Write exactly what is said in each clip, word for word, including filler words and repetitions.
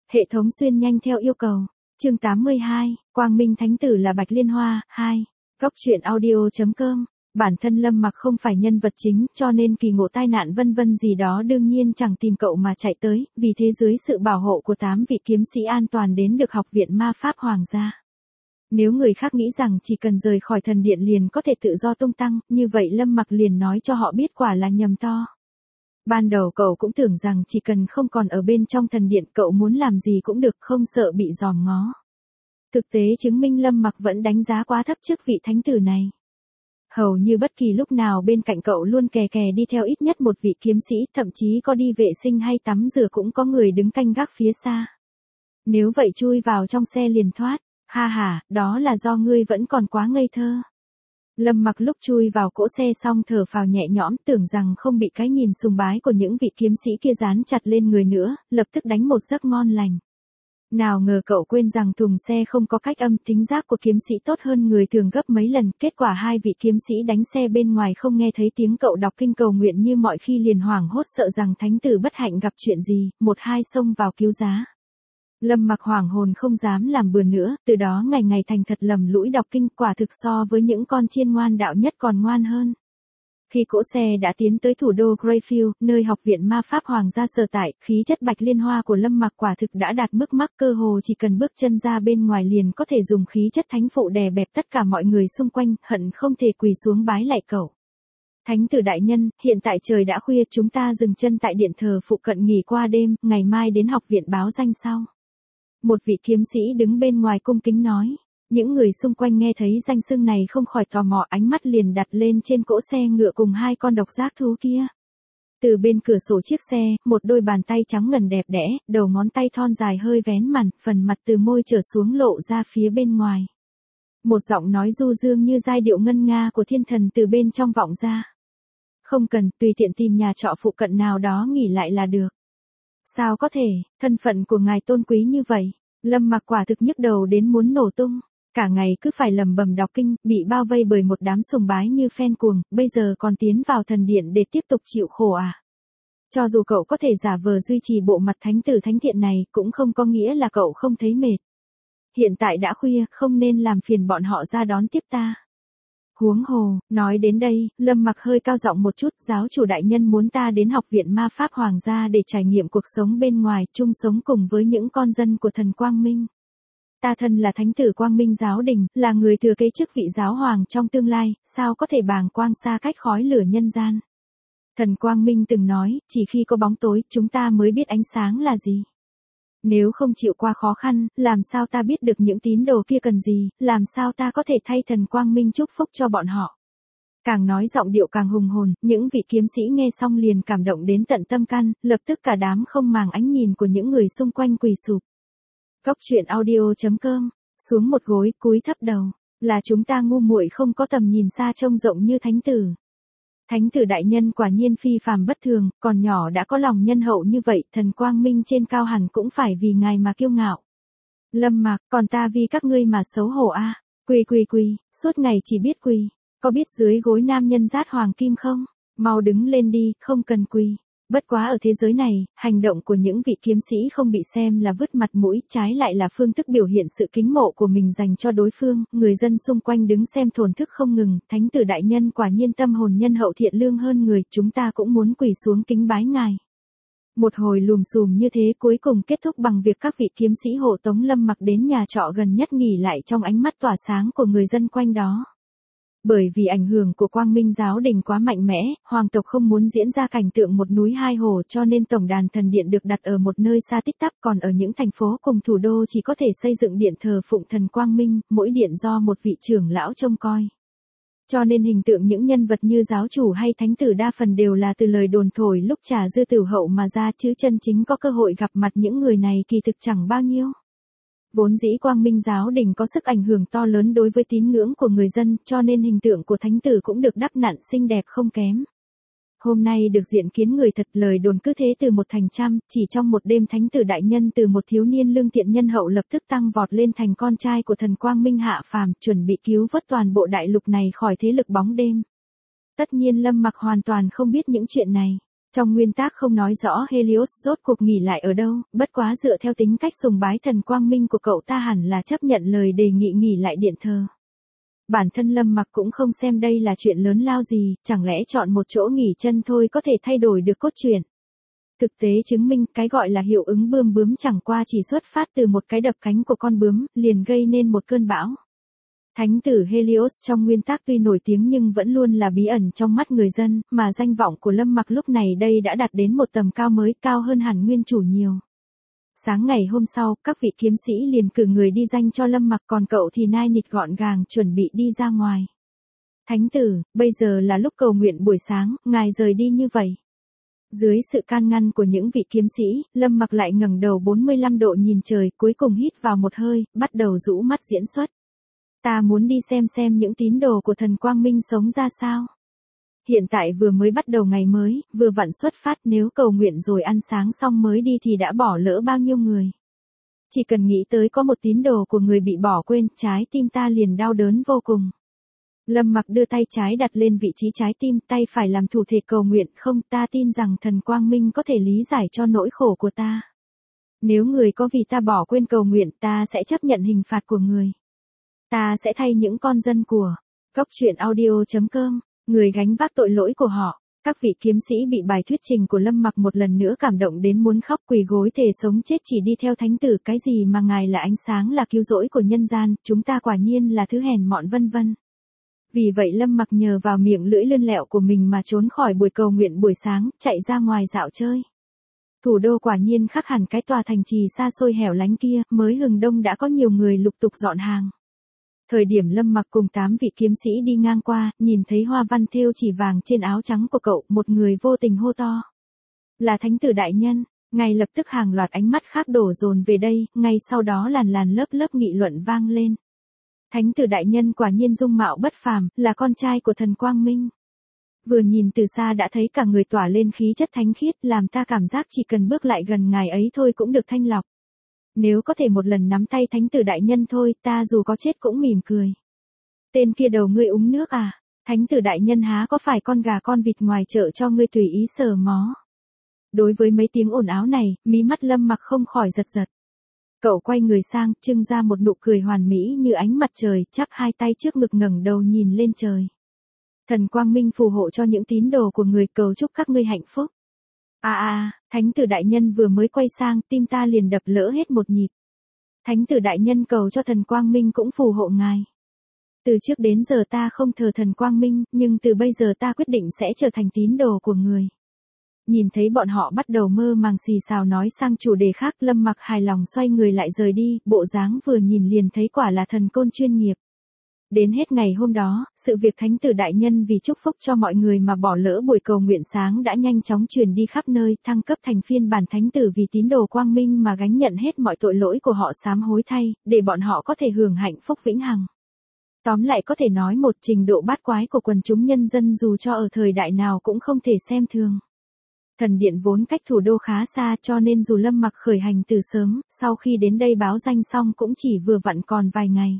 Hệ thống xuyên nhanh theo yêu cầu. Chương tám mươi hai, Quang Minh Thánh Tử là Bạch Liên Hoa, hai. Góc truyện audio chấm com. Bản thân Lâm Mặc không phải nhân vật chính, cho nên kỳ ngộ tai nạn vân vân gì đó đương nhiên chẳng tìm cậu mà chạy tới, vì thế dưới sự bảo hộ của tám vị kiếm sĩ an toàn đến được học viện ma pháp hoàng gia. Nếu người khác nghĩ rằng chỉ cần rời khỏi thần điện liền có thể tự do tung tăng, như vậy Lâm Mặc liền nói cho họ biết quả là nhầm to. Ban đầu cậu cũng tưởng rằng chỉ cần không còn ở bên trong thần điện cậu muốn làm gì cũng được, không sợ bị dòm ngó. Thực tế chứng minh Lâm Mặc vẫn đánh giá quá thấp chức vị thánh tử này. Hầu như bất kỳ lúc nào bên cạnh cậu luôn kè kè đi theo ít nhất một vị kiếm sĩ, thậm chí có đi vệ sinh hay tắm rửa cũng có người đứng canh gác phía xa. Nếu vậy chui vào trong xe liền thoát, ha ha, đó là do ngươi vẫn còn quá ngây thơ. Lâm Mặc lúc chui vào cỗ xe xong thở phào nhẹ nhõm, tưởng rằng không bị cái nhìn sùng bái của những vị kiếm sĩ kia dán chặt lên người nữa, lập tức đánh một giấc ngon lành. Nào ngờ cậu quên rằng thùng xe không có cách âm, tính giác của kiếm sĩ tốt hơn người thường gấp mấy lần, kết quả hai vị kiếm sĩ đánh xe bên ngoài không nghe thấy tiếng cậu đọc kinh cầu nguyện như mọi khi liền hoảng hốt sợ rằng thánh tử bất hạnh gặp chuyện gì, một hai xông vào cứu giá. Lâm Mặc hoảng hồn không dám làm bừa nữa, từ đó ngày ngày thành thật lầm lũi đọc kinh, quả thực so với những con chiên ngoan đạo nhất còn ngoan hơn. Khi cỗ xe đã tiến tới thủ đô Greyfield, nơi học viện ma pháp hoàng gia sở tại, khí chất Bạch Liên Hoa của Lâm Mặc quả thực đã đạt mức mắc, cơ hồ chỉ cần bước chân ra bên ngoài liền có thể dùng khí chất thánh phụ đè bẹp tất cả mọi người xung quanh, hận không thể quỳ xuống bái lạy cậu. Thánh tử đại nhân, hiện tại trời đã khuya, chúng ta dừng chân tại điện thờ phụ cận nghỉ qua đêm, ngày mai đến học viện báo danh sau. Một vị kiếm sĩ đứng bên ngoài cung kính nói. Những người xung quanh nghe thấy danh xưng này không khỏi tò mò, ánh mắt liền đặt lên trên cỗ xe ngựa cùng hai con độc giác thú kia. Từ bên cửa sổ chiếc xe, một đôi bàn tay trắng ngần đẹp đẽ, đầu ngón tay thon dài hơi vén màn, phần mặt từ môi trở xuống lộ ra phía bên ngoài. Một giọng nói du dương như giai điệu ngân nga của thiên thần từ bên trong vọng ra. Không cần, tùy tiện tìm nhà trọ phụ cận nào đó nghỉ lại là được. Sao có thể, thân phận của ngài tôn quý như vậy. Lâm Mặc quả thực nhức đầu đến muốn nổ tung. Cả ngày cứ phải lầm bầm đọc kinh, bị bao vây bởi một đám sùng bái như phen cuồng, bây giờ còn tiến vào thần điện để tiếp tục chịu khổ à. Cho dù cậu có thể giả vờ duy trì bộ mặt thánh tử thánh thiện này, cũng không có nghĩa là cậu không thấy mệt. Hiện tại đã khuya, không nên làm phiền bọn họ ra đón tiếp ta. Huống hồ, nói đến đây, Lâm Mặc hơi cao giọng một chút, giáo chủ đại nhân muốn ta đến học viện ma pháp hoàng gia để trải nghiệm cuộc sống bên ngoài, chung sống cùng với những con dân của thần Quang Minh. Ta thân là thánh tử Quang Minh giáo đình, là người thừa kế chức vị giáo hoàng trong tương lai, sao có thể bàng quang xa cách khói lửa nhân gian. Thần Quang Minh từng nói, chỉ khi có bóng tối, chúng ta mới biết ánh sáng là gì. Nếu không chịu qua khó khăn, làm sao ta biết được những tín đồ kia cần gì, làm sao ta có thể thay thần Quang Minh chúc phúc cho bọn họ. Càng nói giọng điệu càng hùng hồn, những vị kiếm sĩ nghe xong liền cảm động đến tận tâm can, lập tức cả đám không màng ánh nhìn của những người xung quanh quỳ sụp. Góc truyện audio chấm com, xuống một gối, cúi thấp đầu, là chúng ta ngu muội không có tầm nhìn xa trông rộng như thánh tử. Thánh tử đại nhân quả nhiên phi phàm bất thường, còn nhỏ đã có lòng nhân hậu như vậy, thần Quang Minh trên cao hẳn cũng phải vì ngài mà kiêu ngạo. Lâm Mặc, còn ta vì các ngươi mà xấu hổ a. À? Quỳ quỳ quỳ, suốt ngày chỉ biết quỳ, có biết dưới gối nam nhân rát hoàng kim không? Mau đứng lên đi, không cần quỳ. Bất quá ở thế giới này, hành động của những vị kiếm sĩ không bị xem là vứt mặt mũi, trái lại là phương thức biểu hiện sự kính mộ của mình dành cho đối phương, người dân xung quanh đứng xem thổn thức không ngừng, thánh tử đại nhân quả nhiên tâm hồn nhân hậu thiện lương hơn người, chúng ta cũng muốn quỳ xuống kính bái ngài. Một hồi lùm xùm như thế cuối cùng kết thúc bằng việc các vị kiếm sĩ hộ tống Lâm Mặc đến nhà trọ gần nhất nghỉ lại trong ánh mắt tỏa sáng của người dân quanh đó. Bởi vì ảnh hưởng của Quang Minh giáo đình quá mạnh mẽ, hoàng tộc không muốn diễn ra cảnh tượng một núi hai hồ cho nên tổng đàn thần điện được đặt ở một nơi xa tít tắp, còn ở những thành phố cùng thủ đô chỉ có thể xây dựng điện thờ phụng thần Quang Minh, mỗi điện do một vị trưởng lão trông coi. Cho nên hình tượng những nhân vật như giáo chủ hay thánh tử đa phần đều là từ lời đồn thổi lúc trà dư tử hậu mà ra, chứ chân chính có cơ hội gặp mặt những người này kỳ thực chẳng bao nhiêu. Vốn dĩ Quang Minh giáo đình có sức ảnh hưởng to lớn đối với tín ngưỡng của người dân, cho nên hình tượng của thánh tử cũng được đắp nặn xinh đẹp không kém. Hôm nay được diện kiến người thật, lời đồn cứ thế từ một thành trăm, chỉ trong một đêm thánh tử đại nhân từ một thiếu niên lương thiện nhân hậu lập tức tăng vọt lên thành con trai của thần Quang Minh hạ phàm, chuẩn bị cứu vớt toàn bộ đại lục này khỏi thế lực bóng đêm. Tất nhiên Lâm Mặc hoàn toàn không biết những chuyện này. Trong nguyên tác không nói rõ Helios rốt cuộc nghỉ lại ở đâu, bất quá dựa theo tính cách sùng bái thần quang minh của cậu ta hẳn là chấp nhận lời đề nghị nghỉ lại điện thờ. Bản thân Lâm Mặc cũng không xem đây là chuyện lớn lao gì, chẳng lẽ chọn một chỗ nghỉ chân thôi có thể thay đổi được cốt truyện. Thực tế chứng minh cái gọi là hiệu ứng bươm bướm chẳng qua chỉ xuất phát từ một cái đập cánh của con bướm, liền gây nên một cơn bão. Thánh tử Helios trong nguyên tác tuy nổi tiếng nhưng vẫn luôn là bí ẩn trong mắt người dân, mà danh vọng của Lâm Mặc lúc này đây đã đạt đến một tầm cao mới, cao hơn hẳn nguyên chủ nhiều. Sáng ngày hôm sau, các vị kiếm sĩ liền cử người đi danh cho Lâm Mặc, còn cậu thì nai nịt gọn gàng chuẩn bị đi ra ngoài. Thánh tử, bây giờ là lúc cầu nguyện buổi sáng, ngài rời đi như vậy. Dưới sự can ngăn của những vị kiếm sĩ, Lâm Mặc lại ngẩng đầu bốn mươi lăm độ nhìn trời, cuối cùng hít vào một hơi, bắt đầu rũ mắt diễn xuất. Ta muốn đi xem xem những tín đồ của thần Quang Minh sống ra sao. Hiện tại vừa mới bắt đầu ngày mới, vừa vặn xuất phát, nếu cầu nguyện rồi ăn sáng xong mới đi thì đã bỏ lỡ bao nhiêu người. Chỉ cần nghĩ tới có một tín đồ của người bị bỏ quên, trái tim ta liền đau đớn vô cùng. Lâm Mặc đưa tay trái đặt lên vị trí trái tim, tay phải làm thủ thể cầu nguyện, không, ta tin rằng thần Quang Minh có thể lý giải cho nỗi khổ của ta. Nếu người có vì ta bỏ quên cầu nguyện, ta sẽ chấp nhận hình phạt của người. Ta sẽ thay những con dân của Góc Truyện Audio chấm com, người gánh vác tội lỗi của họ. Các vị kiếm sĩ bị bài thuyết trình của Lâm Mặc một lần nữa cảm động đến muốn khóc, quỳ gối thề sống chết chỉ đi theo thánh tử, cái gì mà ngài là ánh sáng, là cứu rỗi của nhân gian, chúng ta quả nhiên là thứ hèn mọn vân vân. Vì vậy Lâm Mặc nhờ vào miệng lưỡi lươn lẹo của mình mà trốn khỏi buổi cầu nguyện buổi sáng, chạy ra ngoài dạo chơi. Thủ đô quả nhiên khác hẳn cái tòa thành trì xa xôi hẻo lánh kia, mới hừng đông đã có nhiều người lục tục dọn hàng. Thời điểm Lâm Mặc cùng tám vị kiếm sĩ đi ngang qua, nhìn thấy hoa văn thêu chỉ vàng trên áo trắng của cậu, một người vô tình hô to. Là thánh tử đại nhân, ngay lập tức hàng loạt ánh mắt khác đổ dồn về đây, ngay sau đó làn làn lớp lớp nghị luận vang lên. Thánh tử đại nhân quả nhiên dung mạo bất phàm, là con trai của thần Quang Minh. Vừa nhìn từ xa đã thấy cả người tỏa lên khí chất thánh khiết, làm ta cảm giác chỉ cần bước lại gần ngài ấy thôi cũng được thanh lọc. Nếu có thể một lần nắm tay thánh tử đại nhân thôi, ta dù có chết cũng mỉm cười. Tên kia đầu ngươi uống nước à? Thánh tử đại nhân há có phải con gà con vịt ngoài chợ cho ngươi tùy ý sờ mó? Đối với mấy tiếng ồn áo này, mí mắt Lâm Mặc không khỏi giật giật. Cậu quay người sang, trưng ra một nụ cười hoàn mỹ như ánh mặt trời, chắp hai tay trước ngực ngẩng đầu nhìn lên trời. Thần Quang Minh phù hộ cho những tín đồ của người, cầu chúc các ngươi hạnh phúc. À à, thánh tử đại nhân vừa mới quay sang, tim ta liền đập lỡ hết một nhịp. Thánh tử đại nhân cầu cho thần Quang Minh cũng phù hộ ngài. Từ trước đến giờ ta không thờ thần Quang Minh, nhưng từ bây giờ ta quyết định sẽ trở thành tín đồ của người. Nhìn thấy bọn họ bắt đầu mơ màng xì xào nói sang chủ đề khác, Lâm Mặc hài lòng xoay người lại rời đi, bộ dáng vừa nhìn liền thấy quả là thần côn chuyên nghiệp. Đến hết ngày hôm đó, sự việc thánh tử đại nhân vì chúc phúc cho mọi người mà bỏ lỡ buổi cầu nguyện sáng đã nhanh chóng truyền đi khắp nơi, thăng cấp thành phiên bản thánh tử vì tín đồ Quang Minh mà gánh nhận hết mọi tội lỗi của họ, sám hối thay, để bọn họ có thể hưởng hạnh phúc vĩnh hằng. Tóm lại có thể nói một trình độ bát quái của quần chúng nhân dân dù cho ở thời đại nào cũng không thể xem thường. Thần điện vốn cách thủ đô khá xa cho nên dù Lâm Mặc khởi hành từ sớm, sau khi đến đây báo danh xong cũng chỉ vừa vặn còn vài ngày.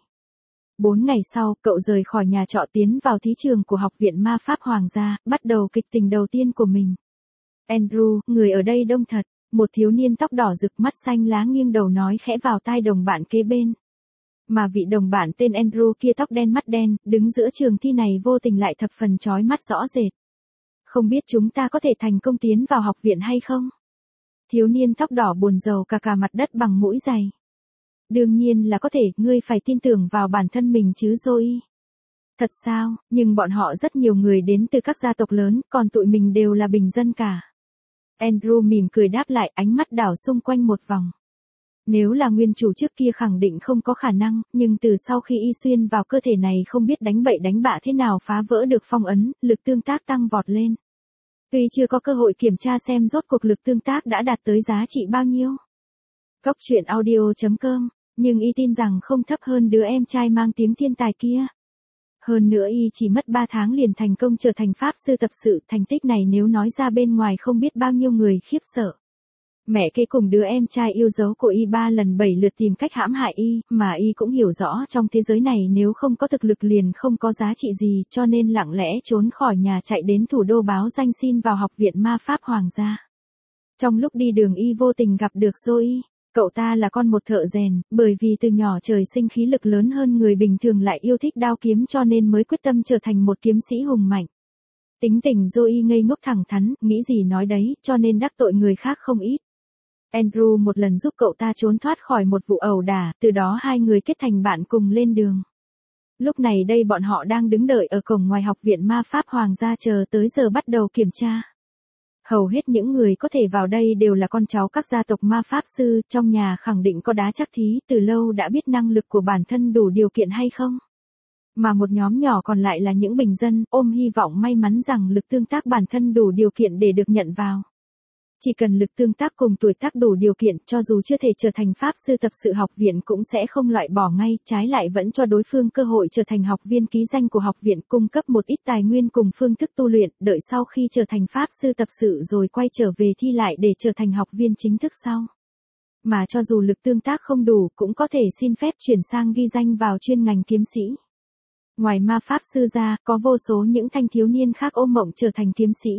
Bốn ngày sau, cậu rời khỏi nhà trọ tiến vào thí trường của Học viện Ma Pháp Hoàng gia, bắt đầu kịch tình đầu tiên của mình. Andrew, người ở đây đông thật, một thiếu niên tóc đỏ rực mắt xanh lá nghiêng đầu nói khẽ vào tai đồng bạn kế bên. Mà vị đồng bạn tên Andrew kia tóc đen mắt đen, đứng giữa trường thi này vô tình lại thập phần chói mắt rõ rệt. Không biết chúng ta có thể thành công tiến vào học viện hay không? Thiếu niên tóc đỏ buồn rầu cà cà mặt đất bằng mũi giày. Đương nhiên là có thể, ngươi phải tin tưởng vào bản thân mình chứ Zoe. Thật sao, nhưng bọn họ rất nhiều người đến từ các gia tộc lớn, còn tụi mình đều là bình dân cả. Andrew mỉm cười đáp lại, ánh mắt đảo xung quanh một vòng. Nếu là nguyên chủ trước kia khẳng định không có khả năng, nhưng từ sau khi y xuyên vào cơ thể này không biết đánh bậy đánh bạ thế nào phá vỡ được phong ấn, lực tương tác tăng vọt lên. Tuy chưa có cơ hội kiểm tra xem rốt cuộc lực tương tác đã đạt tới giá trị bao nhiêu. Góc Truyện Audio chấm com, nhưng y tin rằng không thấp hơn đứa em trai mang tiếng thiên tài kia. Hơn nữa y chỉ mất ba tháng liền thành công trở thành pháp sư tập sự, thành tích này nếu nói ra bên ngoài không biết bao nhiêu người khiếp sợ. Mẹ kế cùng đứa em trai yêu dấu của y ba lần bảy lượt tìm cách hãm hại y, mà y cũng hiểu rõ trong thế giới này nếu không có thực lực liền không có giá trị gì, cho nên lặng lẽ trốn khỏi nhà chạy đến thủ đô báo danh xin vào học viện ma pháp hoàng gia. Trong lúc đi đường y vô tình gặp được Zoe. Cậu ta là con một thợ rèn, bởi vì từ nhỏ trời sinh khí lực lớn hơn người bình thường lại yêu thích đao kiếm cho nên mới quyết tâm trở thành một kiếm sĩ hùng mạnh. Tính tình Zoe ngây ngốc thẳng thắn, nghĩ gì nói đấy, cho nên đắc tội người khác không ít. Andrew một lần giúp cậu ta trốn thoát khỏi một vụ ẩu đả, từ đó hai người kết thành bạn cùng lên đường. Lúc này đây bọn họ đang đứng đợi ở cổng ngoài học viện ma pháp hoàng gia chờ tới giờ bắt đầu kiểm tra. Hầu hết những người có thể vào đây đều là con cháu các gia tộc ma pháp sư, trong nhà khẳng định có đá chắc thí, từ lâu đã biết năng lực của bản thân đủ điều kiện hay không. Mà một nhóm nhỏ còn lại là những bình dân, ôm hy vọng may mắn rằng lực tương tác bản thân đủ điều kiện để được nhận vào. Chỉ cần lực tương tác cùng tuổi tác đủ điều kiện, cho dù chưa thể trở thành pháp sư tập sự học viện cũng sẽ không loại bỏ ngay, trái lại vẫn cho đối phương cơ hội trở thành học viên ký danh của học viện, cung cấp một ít tài nguyên cùng phương thức tu luyện, đợi sau khi trở thành pháp sư tập sự rồi quay trở về thi lại để trở thành học viên chính thức sau. Mà cho dù lực tương tác không đủ cũng có thể xin phép chuyển sang ghi danh vào chuyên ngành kiếm sĩ. Ngoài ma pháp sư ra, có vô số những thanh thiếu niên khác ôm mộng trở thành kiếm sĩ.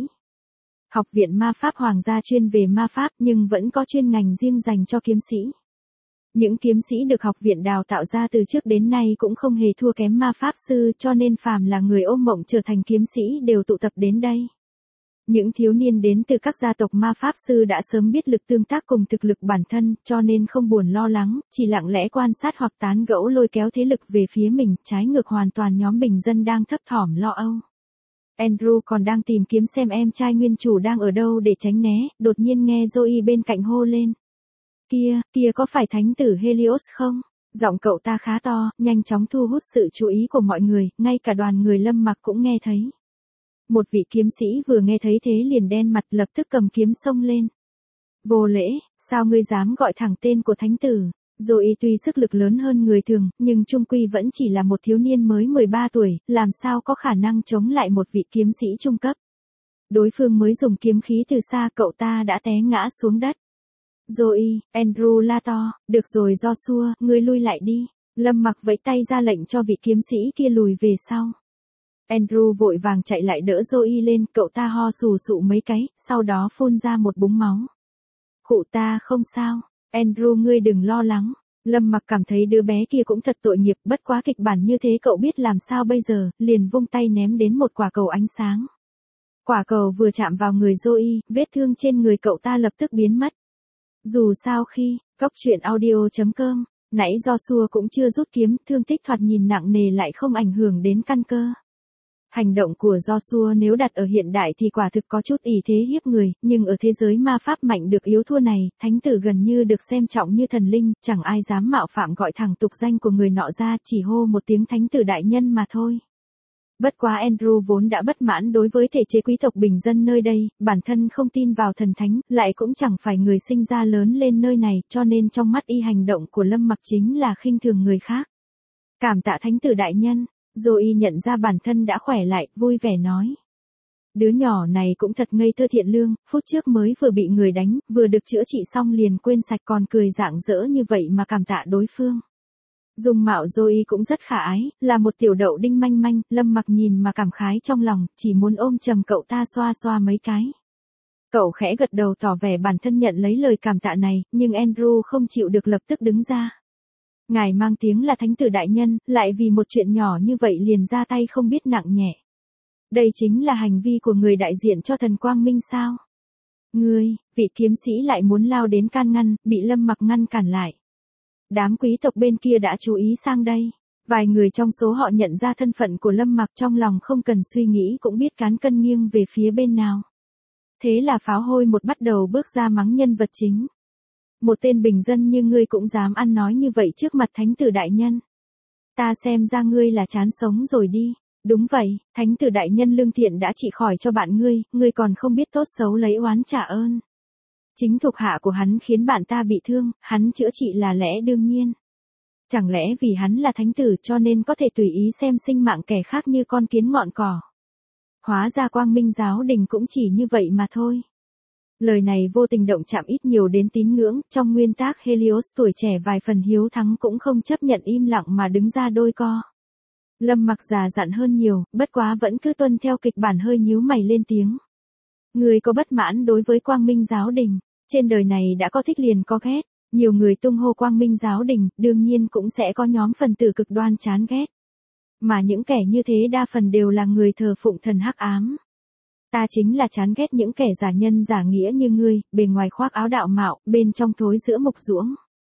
Học viện ma pháp hoàng gia chuyên về ma pháp nhưng vẫn có chuyên ngành riêng dành cho kiếm sĩ. Những kiếm sĩ được học viện đào tạo ra từ trước đến nay cũng không hề thua kém ma pháp sư, cho nên phàm là người ôm mộng trở thành kiếm sĩ đều tụ tập đến đây. Những thiếu niên đến từ các gia tộc ma pháp sư đã sớm biết lực tương tác cùng thực lực bản thân, cho nên không buồn lo lắng, chỉ lặng lẽ quan sát hoặc tán gẫu lôi kéo thế lực về phía mình, trái ngược hoàn toàn nhóm bình dân đang thấp thỏm lo âu. Andrew còn đang tìm kiếm xem em trai nguyên chủ đang ở đâu để tránh né, đột nhiên nghe Zoe bên cạnh hô lên. Kia, kia có phải thánh tử Helios không? Giọng cậu ta khá to, nhanh chóng thu hút sự chú ý của mọi người, ngay cả đoàn người Lâm Mặc cũng nghe thấy. Một vị kiếm sĩ vừa nghe thấy thế liền đen mặt, lập tức cầm kiếm xông lên. Vô lễ, sao ngươi dám gọi thẳng tên của thánh tử? Zoe tuy sức lực lớn hơn người thường, nhưng chung quy vẫn chỉ là một thiếu niên mới mười ba tuổi, làm sao có khả năng chống lại một vị kiếm sĩ trung cấp. Đối phương mới dùng kiếm khí từ xa, cậu ta đã té ngã xuống đất. Zoe, Andrew la to, được rồi Joshua, ngươi lui lại đi. Lâm Mặc vẫy tay ra lệnh cho vị kiếm sĩ kia lùi về sau. Andrew vội vàng chạy lại đỡ Zoe lên, cậu ta ho sù sụ mấy cái, sau đó phun ra một búng máu. Cụ ta không sao. Andrew ngươi đừng lo lắng. Lâm Mặc cảm thấy đứa bé kia cũng thật tội nghiệp, bất quá kịch bản như thế cậu biết làm sao bây giờ, liền vung tay ném đến một quả cầu ánh sáng. Quả cầu vừa chạm vào người Zoe, vết thương trên người cậu ta lập tức biến mất. Dù sao khi, Cốc Truyện Audio chấm com, nãy Joshua cũng chưa rút kiếm, thương tích thoạt nhìn nặng nề lại không ảnh hưởng đến căn cơ. Hành động của Joshua nếu đặt ở hiện đại thì quả thực có chút ỷ thế hiếp người, nhưng ở thế giới ma pháp mạnh được yếu thua này, thánh tử gần như được xem trọng như thần linh, chẳng ai dám mạo phạm gọi thẳng tục danh của người nọ ra, chỉ hô một tiếng thánh tử đại nhân mà thôi. Bất quá Andrew vốn đã bất mãn đối với thể chế quý tộc bình dân nơi đây, bản thân không tin vào thần thánh, lại cũng chẳng phải người sinh ra lớn lên nơi này, cho nên trong mắt y hành động của Lâm Mặc chính là khinh thường người khác. Cảm tạ thánh tử đại nhân. Zoe nhận ra bản thân đã khỏe lại, vui vẻ nói. Đứa nhỏ này cũng thật ngây thơ thiện lương, phút trước mới vừa bị người đánh, vừa được chữa trị xong liền quên sạch còn cười rạng rỡ như vậy mà cảm tạ đối phương. Dung mạo Zoe cũng rất khả ái, là một tiểu đậu đinh manh manh, Lâm Mặc nhìn mà cảm khái trong lòng, chỉ muốn ôm chầm cậu ta xoa xoa mấy cái. Cậu khẽ gật đầu tỏ vẻ bản thân nhận lấy lời cảm tạ này, nhưng Andrew không chịu được lập tức đứng ra. Ngài mang tiếng là thánh tử đại nhân, lại vì một chuyện nhỏ như vậy liền ra tay không biết nặng nhẹ. Đây chính là hành vi của người đại diện cho thần quang minh sao? Ngươi, vị kiếm sĩ lại muốn lao đến can ngăn, bị Lâm Mặc ngăn cản lại. Đám quý tộc bên kia đã chú ý sang đây. Vài người trong số họ nhận ra thân phận của Lâm Mặc, trong lòng không cần suy nghĩ cũng biết cán cân nghiêng về phía bên nào. Thế là pháo hôi một bắt đầu bước ra mắng nhân vật chính. Một tên bình dân như ngươi cũng dám ăn nói như vậy trước mặt thánh tử đại nhân. Ta xem ra ngươi là chán sống rồi đi. Đúng vậy, thánh tử đại nhân lương thiện đã trị khỏi cho bạn ngươi, ngươi còn không biết tốt xấu lấy oán trả ơn. Chính thuộc hạ của hắn khiến bạn ta bị thương, hắn chữa trị là lẽ đương nhiên. Chẳng lẽ vì hắn là thánh tử cho nên có thể tùy ý xem sinh mạng kẻ khác như con kiến ngọn cỏ. Hóa ra Quang Minh giáo đình cũng chỉ như vậy mà thôi. Lời này vô tình động chạm ít nhiều đến tín ngưỡng, trong nguyên tắc Helios tuổi trẻ vài phần hiếu thắng cũng không chấp nhận im lặng mà đứng ra đôi co. Lâm Mặc già dặn hơn nhiều, bất quá vẫn cứ tuân theo kịch bản hơi nhíu mày lên tiếng. Người có bất mãn đối với Quang Minh giáo đình, trên đời này đã có thích liền có ghét, nhiều người tung hô Quang Minh giáo đình, đương nhiên cũng sẽ có nhóm phần tử cực đoan chán ghét. Mà những kẻ như thế đa phần đều là người thờ phụng thần hắc ám. Ta chính là chán ghét những kẻ giả nhân giả nghĩa như ngươi, bề ngoài khoác áo đạo mạo, bên trong thối giữa mục ruỗng.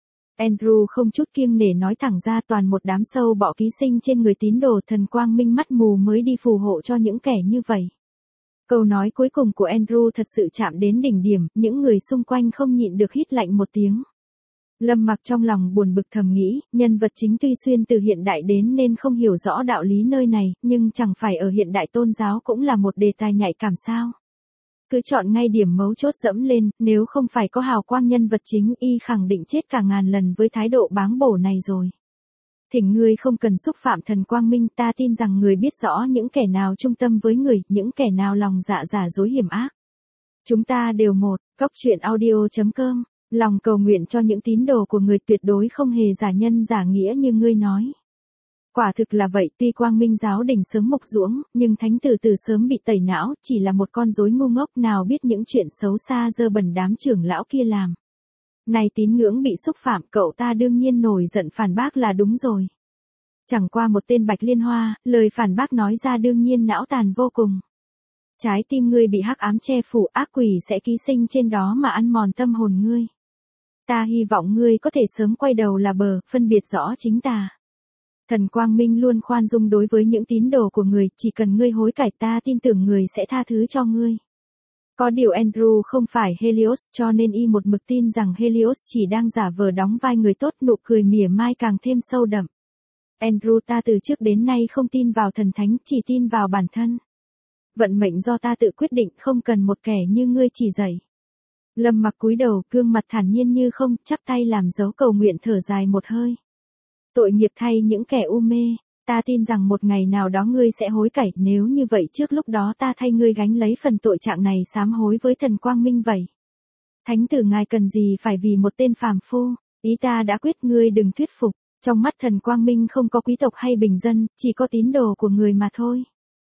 Andrew không chút kiêng nể nói thẳng ra, toàn một đám sâu bọ ký sinh trên người tín đồ thần Quang Minh mắt mù mới đi phù hộ cho những kẻ như vậy. Câu nói cuối cùng của Andrew thật sự chạm đến đỉnh điểm, những người xung quanh không nhịn được hít lạnh một tiếng. Lâm Mặc trong lòng buồn bực thầm nghĩ, nhân vật chính tuy xuyên từ hiện đại đến nên không hiểu rõ đạo lý nơi này, nhưng chẳng phải ở hiện đại tôn giáo cũng là một đề tài nhạy cảm sao. Cứ chọn ngay điểm mấu chốt dẫm lên, nếu không phải có hào quang nhân vật chính y khẳng định chết cả ngàn lần với thái độ báng bổ này rồi. Thỉnh ngươi không cần xúc phạm thần Quang Minh, ta tin rằng người biết rõ những kẻ nào trung tâm với người, những kẻ nào lòng dạ giả dối hiểm ác. Chúng ta đều một, góc truyện audio chấm com. Lòng cầu nguyện cho những tín đồ của người tuyệt đối không hề giả nhân giả nghĩa như ngươi nói. Quả thực là vậy, tuy Quang Minh giáo đình sớm mục ruỗng, nhưng thánh tử từ sớm bị tẩy não, chỉ là một con rối ngu ngốc nào biết những chuyện xấu xa dơ bẩn đám trưởng lão kia làm. Này tín ngưỡng bị xúc phạm, cậu ta đương nhiên nổi giận phản bác là đúng rồi. Chẳng qua một tên Bạch Liên Hoa, lời phản bác nói ra đương nhiên não tàn vô cùng. Trái tim ngươi bị hắc ám che phủ, ác quỷ sẽ ký sinh trên đó mà ăn mòn tâm hồn ngươi. Ta hy vọng ngươi có thể sớm quay đầu là bờ, phân biệt rõ chính tà. Thần Quang Minh luôn khoan dung đối với những tín đồ của người, chỉ cần ngươi hối cải ta tin tưởng người sẽ tha thứ cho ngươi. Có điều Andrew không phải Helios, cho nên y một mực tin rằng Helios chỉ đang giả vờ đóng vai người tốt, nụ cười mỉa mai càng thêm sâu đậm. Andrew, ta từ trước đến nay không tin vào thần thánh, chỉ tin vào bản thân. Vận mệnh do ta tự quyết định, không cần một kẻ như ngươi chỉ dạy. Lâm Mặc cúi đầu, gương mặt thản nhiên như không, chắp tay làm dấu cầu nguyện, thở dài một hơi. Tội nghiệp thay những kẻ u mê, ta tin rằng một ngày nào đó ngươi sẽ hối cải, nếu như vậy trước lúc đó ta thay ngươi gánh lấy phần tội trạng này sám hối với thần Quang Minh vậy. Thánh tử ngài cần gì phải vì một tên phàm phu, ý ta đã quyết, ngươi đừng thuyết phục, trong mắt thần Quang Minh không có quý tộc hay bình dân, chỉ có tín đồ của người mà thôi.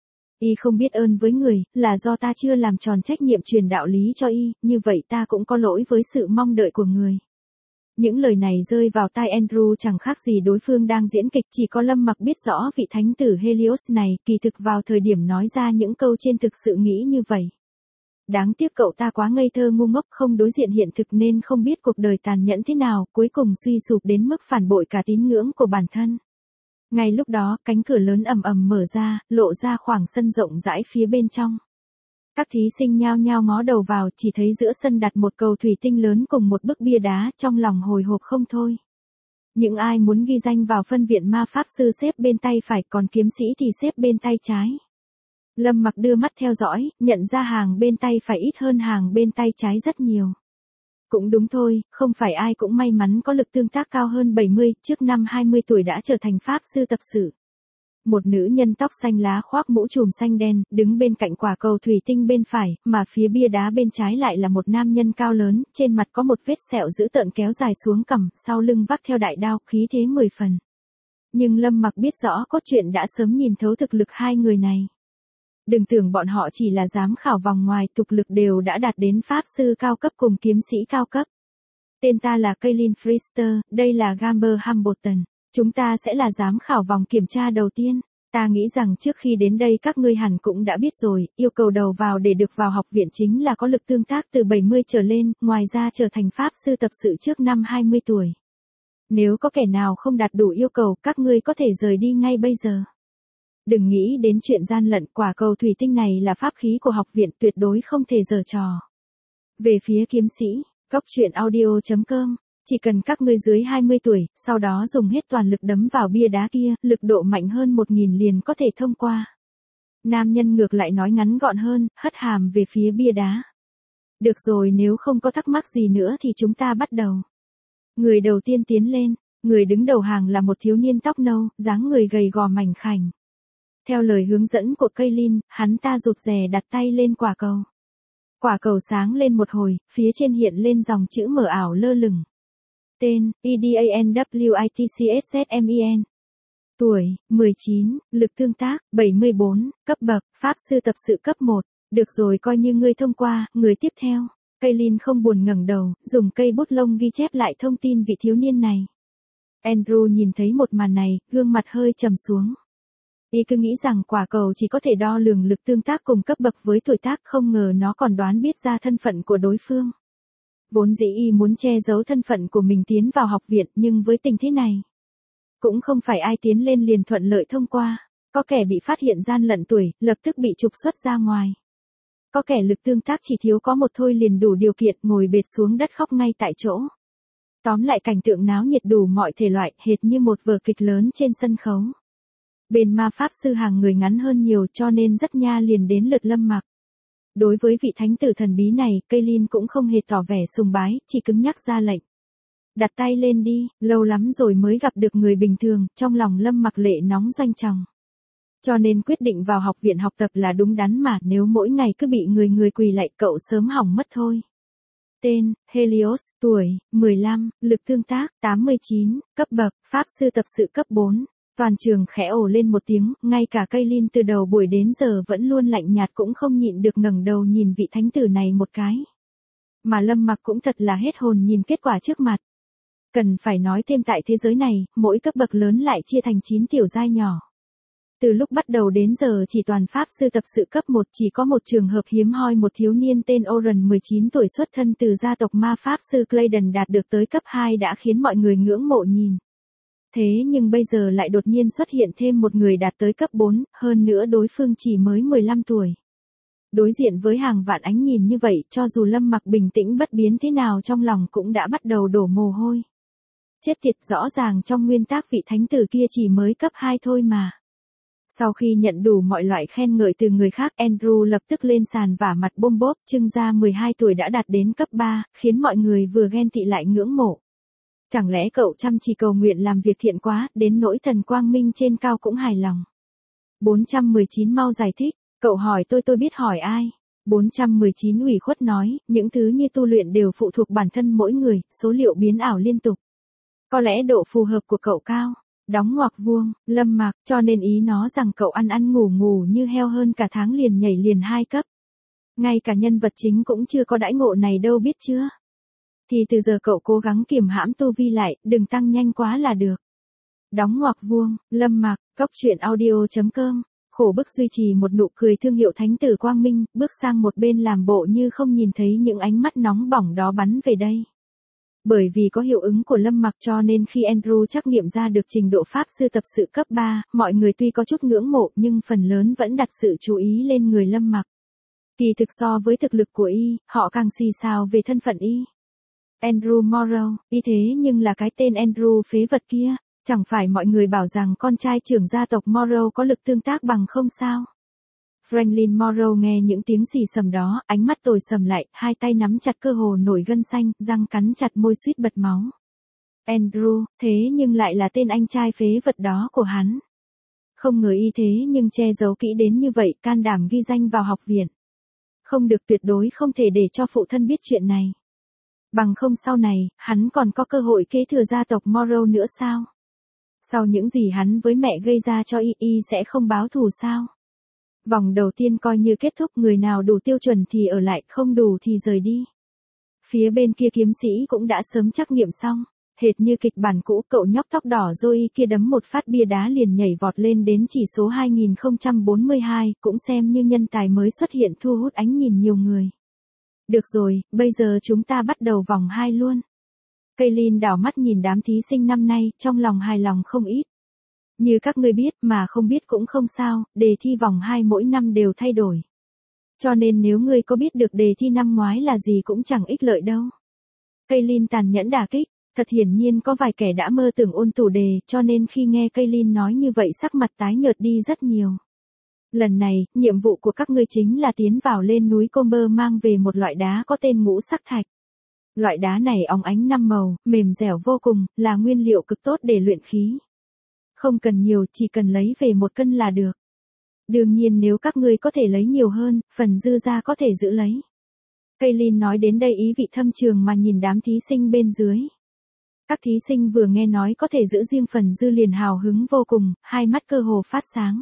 Y không biết ơn với người, là do ta chưa làm tròn trách nhiệm truyền đạo lý cho y, như vậy ta cũng có lỗi với sự mong đợi của người. Những lời này rơi vào tai Andrew chẳng khác gì đối phương đang diễn kịch, chỉ có Lâm Mặc biết rõ vị thánh tử Helios này kỳ thực vào thời điểm nói ra những câu trên thực sự nghĩ như vậy. Đáng tiếc cậu ta quá ngây thơ ngu ngốc, không đối diện hiện thực nên không biết cuộc đời tàn nhẫn thế nào, cuối cùng suy sụp đến mức phản bội cả tín ngưỡng của bản thân. Ngay lúc đó, cánh cửa lớn ầm ầm mở ra, lộ ra khoảng sân rộng rãi phía bên trong. Các thí sinh nhao nhao ngó đầu vào, chỉ thấy giữa sân đặt một cầu thủy tinh lớn cùng một bức bia đá, trong lòng hồi hộp không thôi. Những ai muốn ghi danh vào phân viện ma pháp sư xếp bên tay phải, còn kiếm sĩ thì xếp bên tay trái. Lâm Mặc đưa mắt theo dõi, nhận ra hàng bên tay phải ít hơn hàng bên tay trái rất nhiều. Cũng đúng thôi, không phải ai cũng may mắn có lực tương tác cao hơn bảy mươi, trước năm hai mươi tuổi đã trở thành pháp sư tập sự. Một nữ nhân tóc xanh lá khoác mũ trùm xanh đen, đứng bên cạnh quả cầu thủy tinh bên phải, mà phía bia đá bên trái lại là một nam nhân cao lớn, trên mặt có một vết sẹo dữ tợn kéo dài xuống cằm, sau lưng vác theo đại đao, khí thế mười phần. Nhưng Lâm Mặc biết rõ cốt truyện đã sớm nhìn thấu thực lực hai người này. Đừng tưởng bọn họ chỉ là giám khảo vòng ngoài, thực lực đều đã đạt đến pháp sư cao cấp cùng kiếm sĩ cao cấp. Tên ta là Kaylin Freester, đây là Gamber Hamilton. Chúng ta sẽ là giám khảo vòng kiểm tra đầu tiên. Ta nghĩ rằng trước khi đến đây các ngươi hẳn cũng đã biết rồi, yêu cầu đầu vào để được vào học viện chính là có lực tương tác từ bảy mươi trở lên, ngoài ra trở thành pháp sư tập sự trước năm hai mươi tuổi. Nếu có kẻ nào không đạt đủ yêu cầu, các ngươi có thể rời đi ngay bây giờ. Đừng nghĩ đến chuyện gian lận, quả cầu thủy tinh này là pháp khí của học viện, tuyệt đối không thể giở trò. Về phía kiếm sĩ, góc truyện audio chấm com, chỉ cần các ngươi dưới hai mươi tuổi, sau đó dùng hết toàn lực đấm vào bia đá kia, lực độ mạnh hơn một nghìn liền có thể thông qua. Nam nhân ngược lại nói ngắn gọn hơn, hất hàm về phía bia đá. Được rồi, nếu không có thắc mắc gì nữa thì chúng ta bắt đầu. Người đầu tiên tiến lên, người đứng đầu hàng là một thiếu niên tóc nâu, dáng người gầy gò mảnh khảnh. Theo lời hướng dẫn của Kaylin, hắn ta rụt rè đặt tay lên quả cầu. Quả cầu sáng lên một hồi, phía trên hiện lên dòng chữ mờ ảo lơ lửng. Tên, E D A N W I T C S Z M E N. Tuổi, mười chín, lực tương tác, bảy mươi bốn, cấp bậc, Pháp sư tập sự cấp một. Được rồi, coi như ngươi thông qua. Người tiếp theo. Kaylin không buồn ngẩng đầu, dùng cây bút lông ghi chép lại thông tin vị thiếu niên này. Andrew nhìn thấy một màn này, gương mặt hơi trầm xuống. Y cứ nghĩ rằng quả cầu chỉ có thể đo lường lực tương tác cùng cấp bậc với tuổi tác, không ngờ nó còn đoán biết ra thân phận của đối phương. Vốn dĩ Y muốn che giấu thân phận của mình tiến vào học viện, nhưng với tình thế này, cũng không phải ai tiến lên liền thuận lợi thông qua. Có kẻ bị phát hiện gian lận tuổi, lập tức bị trục xuất ra ngoài. Có kẻ lực tương tác chỉ thiếu có một thôi liền đủ điều kiện, ngồi bệt xuống đất khóc ngay tại chỗ. Tóm lại cảnh tượng náo nhiệt đủ mọi thể loại, hệt như một vở kịch lớn trên sân khấu. Bên ma pháp sư hàng người ngắn hơn nhiều, cho nên rất nha liền đến lượt Lâm Mặc. Đối với vị thánh tử thần bí này, Kaylin cũng không hề tỏ vẻ sùng bái, chỉ cứng nhắc ra lệnh. Đặt tay lên đi, lâu lắm rồi mới gặp được người bình thường, trong lòng Lâm Mặc lệ nóng doanh tròng. Cho nên quyết định vào học viện học tập là đúng đắn mà, nếu mỗi ngày cứ bị người người quỳ lạy cậu sớm hỏng mất thôi. Tên, Helios, tuổi, mười lăm, lực tương tác, tám mươi chín, cấp bậc, Pháp sư tập sự cấp bốn. Toàn trường khẽ ồ lên một tiếng, ngay cả Kaylin từ đầu buổi đến giờ vẫn luôn lạnh nhạt cũng không nhịn được ngẩng đầu nhìn vị thánh tử này một cái. Mà Lâm Mặc cũng thật là hết hồn nhìn kết quả trước mặt. Cần phải nói thêm tại thế giới này, mỗi cấp bậc lớn lại chia thành chín tiểu giai nhỏ. Từ lúc bắt đầu đến giờ chỉ toàn Pháp sư tập sự cấp một, chỉ có một trường hợp hiếm hoi, một thiếu niên tên Oren mười chín tuổi xuất thân từ gia tộc ma Pháp sư Claydon đạt được tới cấp hai đã khiến mọi người ngưỡng mộ nhìn. Thế nhưng bây giờ lại đột nhiên xuất hiện thêm một người đạt tới cấp bốn, hơn nữa đối phương chỉ mới mười lăm tuổi. Đối diện với hàng vạn ánh nhìn như vậy, cho dù Lâm Mặc bình tĩnh bất biến thế nào trong lòng cũng đã bắt đầu đổ mồ hôi. Chết tiệt, rõ ràng trong nguyên tắc vị thánh tử kia chỉ mới cấp hai thôi mà. Sau khi nhận đủ mọi loại khen ngợi từ người khác, Andrew lập tức lên sàn vả mặt bôm bốp, trưng ra mười hai tuổi đã đạt đến cấp ba, khiến mọi người vừa ghen tị lại ngưỡng mộ. Chẳng lẽ cậu chăm chỉ cầu nguyện làm việc thiện quá, đến nỗi thần quang minh trên cao cũng hài lòng. bốn trăm mười chín mau giải thích, cậu hỏi tôi tôi biết hỏi ai. bốn trăm mười chín ủy khuất nói, những thứ như tu luyện đều phụ thuộc bản thân mỗi người, số liệu biến ảo liên tục. Có lẽ độ phù hợp của cậu cao. Đóng ngoặc vuông, Lâm Mặc, cho nên ý nó rằng cậu ăn ăn ngủ ngủ như heo hơn cả tháng liền nhảy liền hai cấp. Ngay cả nhân vật chính cũng chưa có đãi ngộ này đâu biết chưa. Thì từ giờ cậu cố gắng kiềm hãm tu vi lại, đừng tăng nhanh quá là được. Đóng ngoặc vuông, Lâm Mặc, góc truyện audio chấm com. Khổ bức duy trì một nụ cười thương hiệu thánh tử quang minh, bước sang một bên làm bộ như không nhìn thấy những ánh mắt nóng bỏng đó bắn về đây. Bởi vì có hiệu ứng của Lâm Mặc cho nên khi Andrew trắc nghiệm ra được trình độ Pháp sư tập sự cấp ba, mọi người tuy có chút ngưỡng mộ nhưng phần lớn vẫn đặt sự chú ý lên người Lâm Mặc. Kỳ thực so với thực lực của y, họ càng xì xào về thân phận y. Andrew Morrow, y thế nhưng là cái tên Andrew phế vật kia, chẳng phải mọi người bảo rằng con trai trưởng gia tộc Morrow có lực tương tác bằng không sao? Franklin Morrow nghe những tiếng xì sầm đó, ánh mắt tối sầm lại, hai tay nắm chặt cơ hồ nổi gân xanh, răng cắn chặt môi suýt bật máu. Andrew, thế nhưng lại là tên anh trai phế vật đó của hắn. Không ngờ y thế nhưng che giấu kỹ đến như vậy, can đảm ghi danh vào học viện. Không được, tuyệt đối không thể để cho phụ thân biết chuyện này. Bằng không sau này, hắn còn có cơ hội kế thừa gia tộc Morrow nữa sao? Sau những gì hắn với mẹ gây ra cho y, y sẽ không báo thù sao? Vòng đầu tiên coi như kết thúc, người nào đủ tiêu chuẩn thì ở lại, không đủ thì rời đi. Phía bên kia kiếm sĩ cũng đã sớm trắc nghiệm xong. Hệt như kịch bản cũ, cậu nhóc tóc đỏ Joey kia đấm một phát bia đá liền nhảy vọt lên đến chỉ số hai nghìn không trăm bốn mươi hai, cũng xem như nhân tài mới xuất hiện thu hút ánh nhìn nhiều người. Được rồi, bây giờ chúng ta bắt đầu vòng hai luôn. Kaylin đảo mắt nhìn đám thí sinh năm nay, trong lòng hài lòng không ít. Như các ngươi biết, mà không biết cũng không sao, đề thi vòng hai mỗi năm đều thay đổi. Cho nên nếu ngươi có biết được đề thi năm ngoái là gì cũng chẳng ích lợi đâu. Kaylin tàn nhẫn đả kích, thật hiển nhiên có vài kẻ đã mơ tưởng ôn tủ đề, cho nên khi nghe Kaylin nói như vậy sắc mặt tái nhợt đi rất nhiều. Lần này, nhiệm vụ của các ngươi chính là tiến vào lên núi Comber mang về một loại đá có tên ngũ sắc thạch. Loại đá này óng ánh năm màu, mềm dẻo vô cùng, là nguyên liệu cực tốt để luyện khí. Không cần nhiều, chỉ cần lấy về một cân là được. Đương nhiên nếu các ngươi có thể lấy nhiều hơn, phần dư ra có thể giữ lấy. Kaylin nói đến đây ý vị thâm trường mà nhìn đám thí sinh bên dưới. Các thí sinh vừa nghe nói có thể giữ riêng phần dư liền hào hứng vô cùng, hai mắt cơ hồ phát sáng.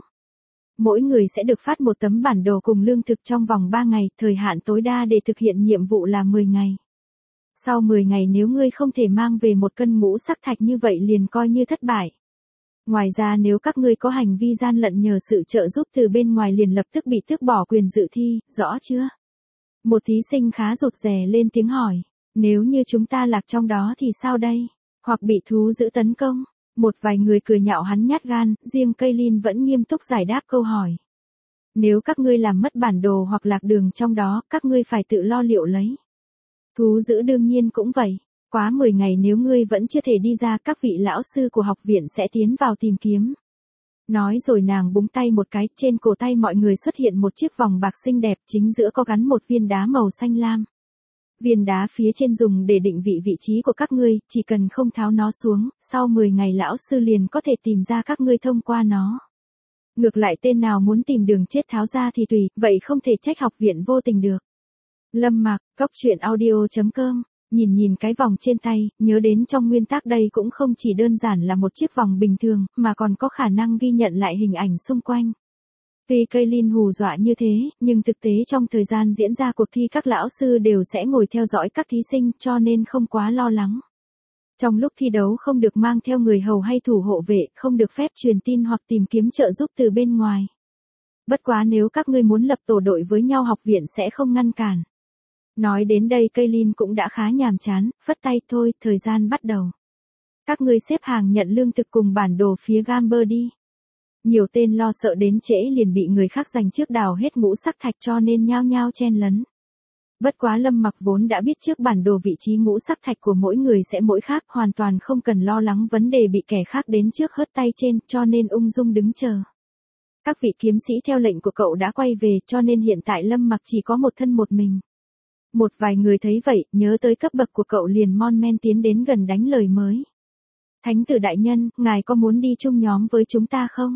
Mỗi người sẽ được phát một tấm bản đồ cùng lương thực trong vòng ba ngày, thời hạn tối đa để thực hiện nhiệm vụ là mười ngày. Sau mười ngày nếu ngươi không thể mang về một cân ngũ sắc thạch như vậy liền coi như thất bại. Ngoài ra nếu các ngươi có hành vi gian lận nhờ sự trợ giúp từ bên ngoài liền lập tức bị tước bỏ quyền dự thi, rõ chưa? Một thí sinh khá rụt rè lên tiếng hỏi, nếu như chúng ta lạc trong đó thì sao đây? Hoặc bị thú dữ tấn công? Một vài người cười nhạo hắn nhát gan, riêng Kaylin vẫn nghiêm túc giải đáp câu hỏi. Nếu các ngươi làm mất bản đồ hoặc lạc đường trong đó, các ngươi phải tự lo liệu lấy. Thú dữ đương nhiên cũng vậy. Quá mười ngày nếu ngươi vẫn chưa thể đi ra, các vị lão sư của học viện sẽ tiến vào tìm kiếm. Nói rồi nàng búng tay một cái, trên cổ tay mọi người xuất hiện một chiếc vòng bạc xinh đẹp, chính giữa có gắn một viên đá màu xanh lam. Viên đá phía trên dùng để định vị vị trí của các ngươi, chỉ cần không tháo nó xuống, sau mười ngày lão sư liền có thể tìm ra các ngươi thông qua nó. Ngược lại tên nào muốn tìm đường chết tháo ra thì tùy, vậy không thể trách học viện vô tình được. Lâm Mặc, Cốc Truyện Audio chấm com. Nhìn nhìn cái vòng trên tay, nhớ đến trong nguyên tắc đây cũng không chỉ đơn giản là một chiếc vòng bình thường, mà còn có khả năng ghi nhận lại hình ảnh xung quanh. Tuy Kaylin hù dọa như thế, nhưng thực tế trong thời gian diễn ra cuộc thi các lão sư đều sẽ ngồi theo dõi các thí sinh cho nên không quá lo lắng. Trong lúc thi đấu không được mang theo người hầu hay thủ hộ vệ, không được phép truyền tin hoặc tìm kiếm trợ giúp từ bên ngoài. Bất quá nếu các ngươi muốn lập tổ đội với nhau học viện sẽ không ngăn cản. Nói đến đây Kaylin cũng đã khá nhàm chán, phất tay thôi, thời gian bắt đầu. Các ngươi xếp hàng nhận lương thực cùng bản đồ phía Gamber đi. Nhiều tên lo sợ đến trễ liền bị người khác giành trước đào hết ngũ sắc thạch cho nên nhao nhao chen lấn. Bất quá Lâm Mặc vốn đã biết trước bản đồ vị trí ngũ sắc thạch của mỗi người sẽ mỗi khác, hoàn toàn không cần lo lắng vấn đề bị kẻ khác đến trước hớt tay trên, cho nên ung dung đứng chờ. Các vị kiếm sĩ theo lệnh của cậu đã quay về cho nên hiện tại Lâm Mặc chỉ có một thân một mình. Một vài người thấy vậy, nhớ tới cấp bậc của cậu liền mon men tiến đến gần đánh lời mới. Thánh tử đại nhân, ngài có muốn đi chung nhóm với chúng ta không?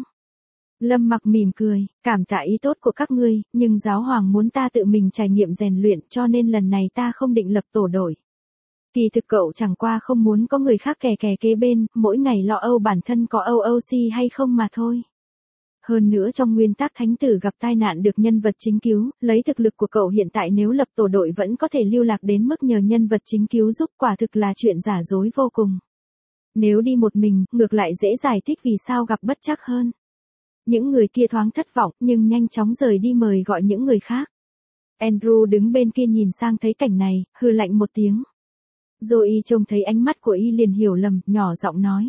Lâm Mặc mỉm cười, cảm tạ ý tốt của các ngươi, nhưng giáo hoàng muốn ta tự mình trải nghiệm rèn luyện cho nên lần này ta không định lập tổ đội. Kỳ thực cậu chẳng qua không muốn có người khác kè kè kế bên, mỗi ngày lo âu bản thân có âu âu si hay không mà thôi. Hơn nữa trong nguyên tắc thánh tử gặp tai nạn được nhân vật chính cứu, lấy thực lực của cậu hiện tại nếu lập tổ đội vẫn có thể lưu lạc đến mức nhờ nhân vật chính cứu giúp, quả thực là chuyện giả dối vô cùng. Nếu đi một mình, ngược lại dễ giải thích vì sao gặp bất trắc hơn. Những người kia thoáng thất vọng, nhưng nhanh chóng rời đi mời gọi những người khác. Andrew đứng bên kia nhìn sang thấy cảnh này, hừ lạnh một tiếng. Zoe trông thấy ánh mắt của y liền hiểu lầm, nhỏ giọng nói.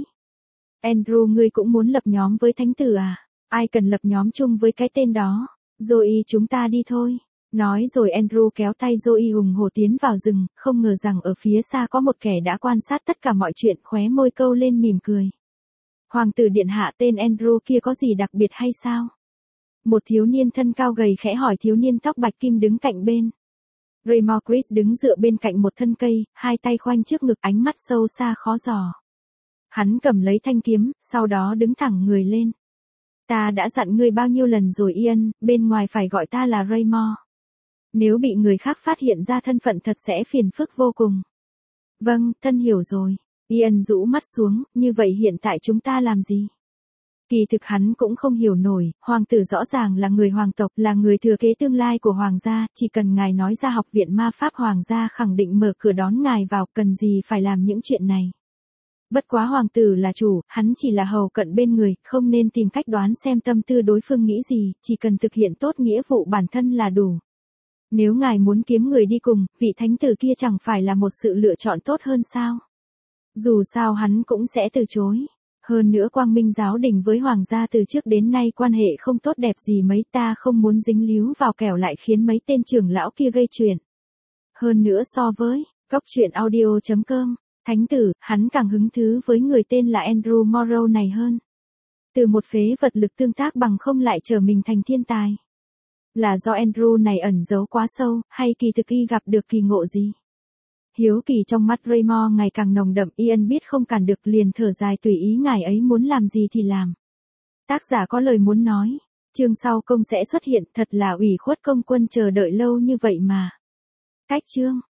Andrew ngươi cũng muốn lập nhóm với thánh tử à? Ai cần lập nhóm chung với cái tên đó? Zoe chúng ta đi thôi. Nói rồi Andrew kéo tay Zoe hùng hổ tiến vào rừng, không ngờ rằng ở phía xa có một kẻ đã quan sát tất cả mọi chuyện, khóe môi câu lên mỉm cười. Hoàng tử điện hạ tên Andrew kia có gì đặc biệt hay sao? Một thiếu niên thân cao gầy khẽ hỏi thiếu niên tóc bạch kim đứng cạnh bên. Raymond Chris đứng dựa bên cạnh một thân cây, hai tay khoanh trước ngực ánh mắt sâu xa khó dò. Hắn cầm lấy thanh kiếm, sau đó đứng thẳng người lên. Ta đã dặn ngươi bao nhiêu lần rồi Ian, bên ngoài phải gọi ta là Raymond. Nếu bị người khác phát hiện ra thân phận thật sẽ phiền phức vô cùng. Vâng, thân hiểu rồi. Ian rũ mắt xuống, như vậy hiện tại chúng ta làm gì? Kỳ thực hắn cũng không hiểu nổi, hoàng tử rõ ràng là người hoàng tộc, là người thừa kế tương lai của hoàng gia, chỉ cần ngài nói ra học viện ma pháp hoàng gia khẳng định mở cửa đón ngài vào, cần gì phải làm những chuyện này. Bất quá hoàng tử là chủ, hắn chỉ là hầu cận bên người, không nên tìm cách đoán xem tâm tư đối phương nghĩ gì, chỉ cần thực hiện tốt nghĩa vụ bản thân là đủ. Nếu ngài muốn kiếm người đi cùng, vị thánh tử kia chẳng phải là một sự lựa chọn tốt hơn sao? Dù sao hắn cũng sẽ từ chối. Hơn nữa Quang Minh giáo đình với hoàng gia từ trước đến nay quan hệ không tốt đẹp gì mấy, ta không muốn dính líu vào kẻo lại khiến mấy tên trưởng lão kia gây chuyện. Hơn nữa so với Cốc Truyện Audio chấm com, thánh tử, hắn càng hứng thú với người tên là Andrew Morrow này hơn. Từ một phế vật lực tương tác bằng không lại trở mình thành thiên tài. Là do Andrew này ẩn giấu quá sâu, hay kỳ thực y gặp được kỳ ngộ gì? Hiếu kỳ trong mắt Raymond ngày càng nồng đậm, Ian biết không cản được liền thở dài tùy ý ngài ấy muốn làm gì thì làm. Tác giả có lời muốn nói, chương sau công sẽ xuất hiện, thật là ủy khuất công quân chờ đợi lâu như vậy mà. Cách chương